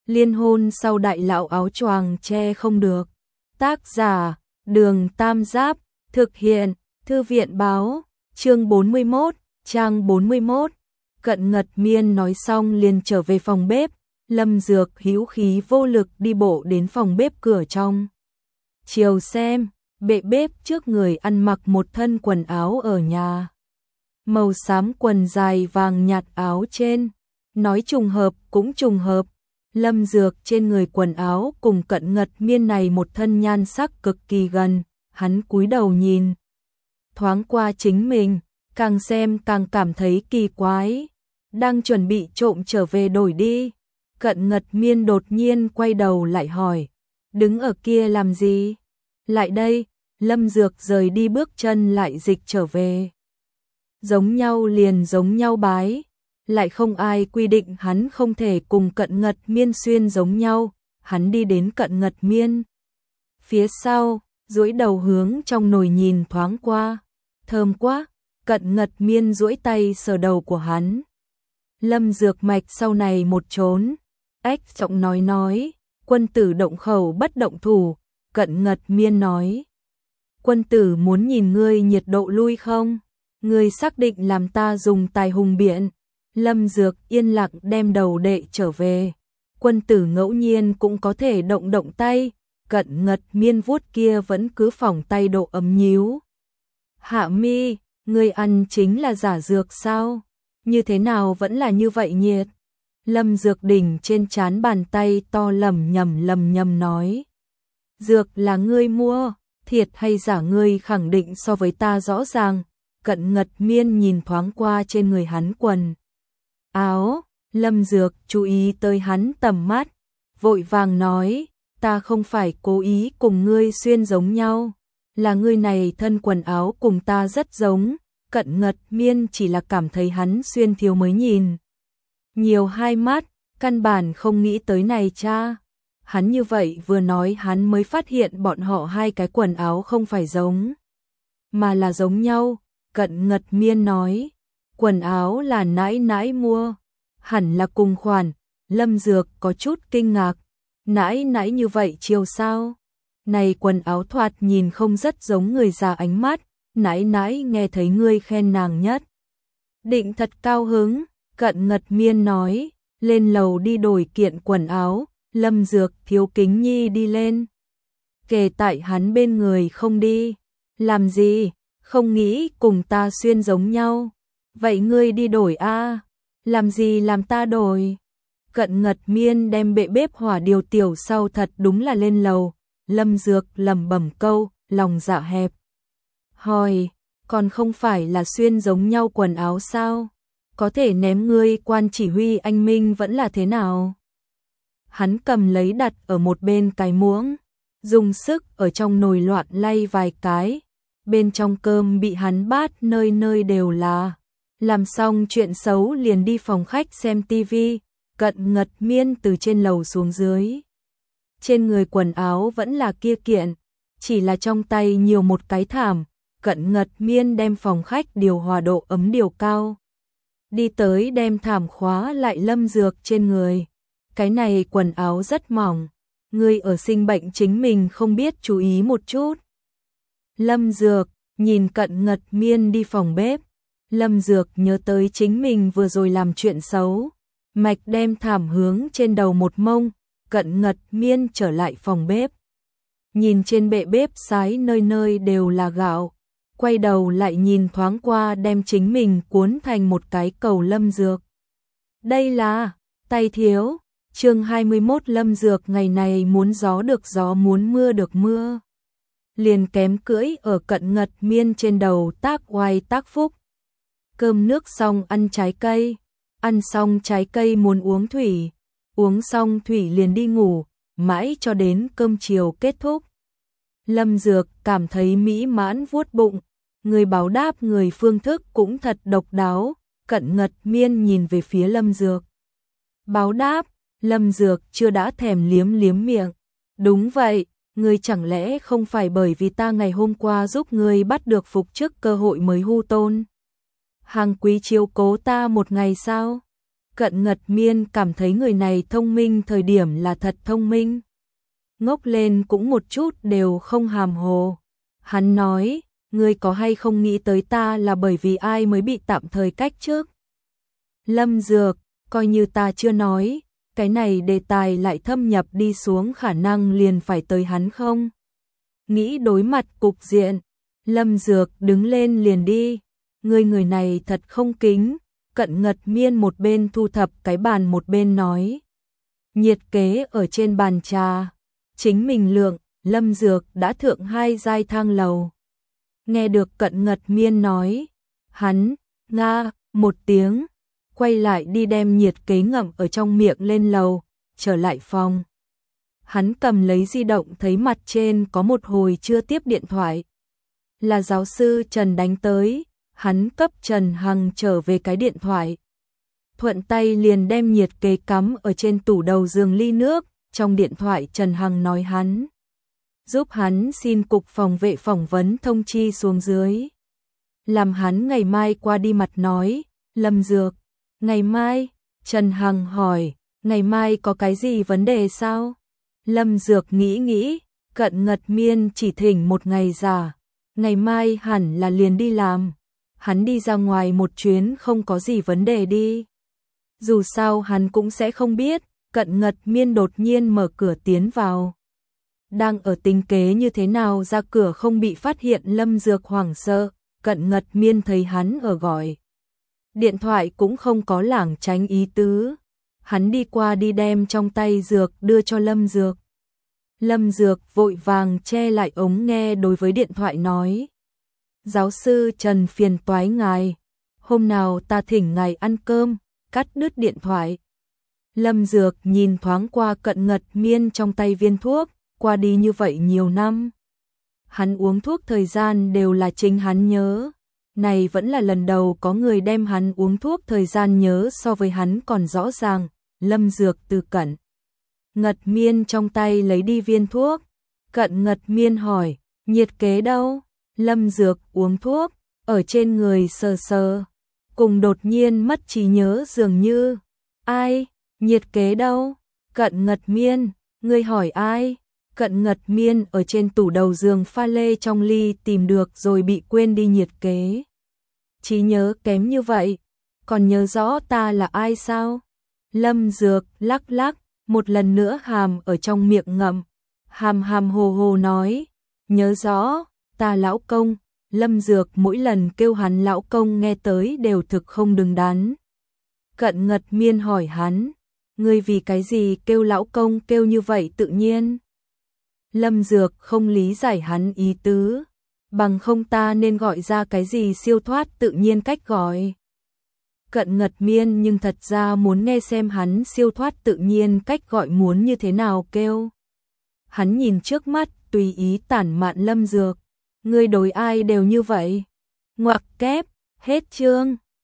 Liên hôn sau đại lão áo choàng che không được. Tác giả, Đường Tam Giáp, thực hiện, Thư viện báo, chương 41, trang 41. Cận Ngật Miên nói xong liền trở về phòng bếp, Lâm Dược hữu khí vô lực đi bộ đến phòng bếp cửa trong. Chiều xem, bệ bếp trước người ăn mặc một thân quần áo ở nhà. Màu xám quần dài vàng nhạt áo trên, nói trùng hợp cũng trùng hợp. Lâm Dược trên người quần áo cùng Cận Ngật Miên này một thân nhan sắc cực kỳ gần, hắn cúi đầu nhìn. Thoáng qua chính mình, càng xem càng cảm thấy kỳ quái. Đang chuẩn bị trộm trở về đổi đi. Cận Ngật Miên đột nhiên quay đầu lại hỏi. Đứng ở kia làm gì? Lại đây, Lâm Dược rời đi bước chân lại dịch trở về. Giống nhau liền giống nhau bái. Lại không ai quy định hắn không thể cùng Cận Ngật Miên xuyên giống nhau. Hắn đi đến Cận Ngật Miên phía sau, duỗi đầu hướng trong nồi nhìn thoáng qua. Thơm quá. Cận Ngật Miên duỗi tay sờ đầu của hắn. Lâm Dược mạch sau này một trốn. Ếch giọng nói, quân tử động khẩu bất động thủ. Cận Ngật Miên nói, quân tử muốn nhìn ngươi nhiệt độ lui không? Ngươi xác định làm ta dùng tài hùng biện. Lâm Dược yên lặng đem đầu đệ trở về. Quân tử ngẫu nhiên cũng có thể động tay. Cận Ngật Miên vuốt kia vẫn cứ phỏng tay độ ấm nhíu. Hạ mi, ngươi ăn chính là giả dược sao? Như thế nào vẫn là như vậy nhiệt? Lâm Dược đỉnh trên trán bàn tay to lầm nhầm nói. Dược là ngươi mua, thiệt hay giả ngươi khẳng định so với ta rõ ràng. Cận Ngật Miên nhìn thoáng qua trên người hắn quần áo. Lâm Dược chú ý tới hắn tầm mắt, vội vàng nói, ta không phải cố ý cùng ngươi xuyên giống nhau, là ngươi này thân quần áo cùng ta rất giống. Cận Ngật Miên chỉ là cảm thấy hắn xuyên thiếu mới nhìn nhiều hai mắt, căn bản không nghĩ tới này cha. Hắn như vậy vừa nói hắn mới phát hiện bọn họ hai cái quần áo không phải giống, mà là giống nhau. Cận Ngật Miên nói, quần áo là nãi nãi mua, hẳn là cùng khoản. Lâm Dược có chút kinh ngạc, nãi nãi như vậy chiều sao? Này quần áo thoạt nhìn không rất giống người già ánh mắt, nãi nãi nghe thấy ngươi khen nàng nhất định thật cao hứng. Cận Ngật Miên nói, lên lầu đi đổi kiện quần áo. Lâm Dược thiếu kính nhi đi lên, kề tại hắn bên người không đi. Làm gì? Không nghĩ cùng ta xuyên giống nhau. Vậy ngươi đi đổi a? Làm gì làm ta đổi? Cận Ngật Miên đem bệ bếp hỏa điều tiểu sau thật đúng là lên lầu. Lâm Dược lẩm bẩm câu, lòng dạ hẹp. Hỏi, còn không phải là xuyên giống nhau quần áo sao? Có thể ném ngươi quan chỉ huy anh minh vẫn là thế nào? Hắn cầm lấy đặt ở một bên cái muỗng, dùng sức ở trong nồi loạn lay vài cái. Bên trong cơm bị hắn bát nơi nơi đều là. Làm xong chuyện xấu liền đi phòng khách xem tivi. Cận Ngật Miên từ trên lầu xuống dưới. Trên người quần áo vẫn là kia kiện, chỉ là trong tay nhiều một cái thảm. Cận Ngật Miên đem phòng khách điều hòa độ ấm điều cao. Đi tới đem thảm khóa lại Lâm Dược trên người. Cái này quần áo rất mỏng, ngươi ở sinh bệnh chính mình không biết chú ý một chút. Lâm Dược nhìn Cận Ngật Miên đi phòng bếp. Lâm Dược nhớ tới chính mình vừa rồi làm chuyện xấu, mạch đem thảm hướng trên đầu một mông. Cận Ngật Miên trở lại phòng bếp, nhìn trên bệ bếp sái nơi nơi đều là gạo, quay đầu lại nhìn thoáng qua đem chính mình cuốn thành một cái cầu. Lâm Dược, đây là tay thiếu. Chương 21. Lâm Dược ngày này muốn gió được gió, muốn mưa được mưa, liền kém cưỡi ở Cận Ngật Miên trên đầu tác oai tác phúc. Cơm nước xong ăn trái cây, ăn xong trái cây muốn uống thủy, uống xong thủy liền đi ngủ, mãi cho đến cơm chiều kết thúc. Lâm Dược cảm thấy mỹ mãn vuốt bụng, người báo đáp người phương thức cũng thật độc đáo. Cận Ngật Miên nhìn về phía Lâm Dược. Báo đáp? Lâm Dược chưa đã thèm liếm miệng. Đúng vậy, ngươi chẳng lẽ không phải bởi vì ta ngày hôm qua giúp ngươi bắt được phục chức cơ hội mới hu tôn? Hàng quý chiếu cố ta một ngày sao? Cận Ngật Miên cảm thấy người này thông minh thời điểm là thật thông minh. Ngốc lên cũng một chút đều không hàm hồ. Hắn nói, ngươi có hay không nghĩ tới ta là bởi vì ai mới bị tạm thời cách chức? Lâm Dược, coi như ta chưa nói, cái này đề tài lại thâm nhập đi xuống khả năng liền phải tới hắn không? Nghĩ đối mặt cục diện, Lâm Dược đứng lên liền đi. Người này thật không kính. Cận Ngật Miên một bên thu thập cái bàn một bên nói. Nhiệt kế ở trên bàn trà. Chính mình lượng, Lâm Dược đã thượng 2 giai thang lầu. Nghe được Cận Ngật Miên nói. Hắn, nga, một tiếng. Quay lại đi đem nhiệt kế ngậm ở trong miệng lên lầu, trở lại phòng. Hắn cầm lấy di động thấy mặt trên có một hồi chưa tiếp điện thoại. Là giáo sư Trần đánh tới. Hắn cấp Trần Hằng trở về cái điện thoại. Thuận tay liền đem nhiệt kế cắm ở trên tủ đầu giường ly nước. Trong điện thoại Trần Hằng nói hắn. Giúp hắn xin cục phòng vệ phỏng vấn thông chi xuống dưới. Làm hắn ngày mai qua đi mặt nói. Lâm Dược. Ngày mai? Trần Hằng hỏi. Ngày mai có cái gì vấn đề sao? Lâm Dược nghĩ. Cận Ngật Miên chỉ thỉnh một ngày giả. Ngày mai hẳn là liền đi làm. Hắn đi ra ngoài một chuyến không có gì vấn đề đi. Dù sao hắn cũng sẽ không biết. Cận Ngật Miên đột nhiên mở cửa tiến vào. Đang ở tính kế như thế nào ra cửa không bị phát hiện. Lâm Dược hoảng sợ. Cận Ngật Miên thấy hắn ở gọi điện thoại cũng không có lảng tránh ý tứ. Hắn đi qua đi đem trong tay dược đưa cho Lâm Dược. Lâm Dược vội vàng che lại ống nghe đối với điện thoại nói. Giáo sư Trần phiền toái ngài. Hôm nào ta thỉnh ngài ăn cơm, cắt đứt điện thoại. Lâm Dược nhìn thoáng qua Cận Ngật Miên trong tay viên thuốc, qua đi như vậy nhiều năm. Hắn uống thuốc thời gian đều là chính hắn nhớ. Này vẫn là lần đầu có người đem hắn uống thuốc thời gian nhớ so với hắn còn rõ ràng. Lâm Dược từ Cận Ngật Miên trong tay lấy đi viên thuốc. Cận Ngật Miên hỏi, nhiệt kế đâu? Lâm Dược uống thuốc, ở trên người sờ sờ. Cùng đột nhiên mất trí nhớ dường như. Ai? Nhiệt kế đâu? Cận Ngật Miên, ngươi hỏi ai? Cận Ngật Miên ở trên tủ đầu giường pha lê trong ly tìm được rồi bị quên đi nhiệt kế. Trí nhớ kém như vậy, còn nhớ rõ ta là ai sao? Lâm Dược lắc lắc, một lần nữa hàm ở trong miệng ngậm. Hàm hàm hồ hồ nói, nhớ rõ, ta lão công. Lâm Dược mỗi lần kêu hắn lão công nghe tới đều thực không đứng đắn. Cận Ngật Miên hỏi hắn, ngươi vì cái gì kêu lão công kêu như vậy tự nhiên? Lâm Dược không lý giải hắn ý tứ, bằng không ta nên gọi ra cái gì siêu thoát tự nhiên cách gọi. Cận Ngật Miên nhưng thật ra muốn nghe xem hắn siêu thoát tự nhiên cách gọi muốn như thế nào kêu. Hắn nhìn trước mắt tùy ý tản mạn Lâm Dược, ngươi đối ai đều như vậy. Ngoặc kép, hết chương.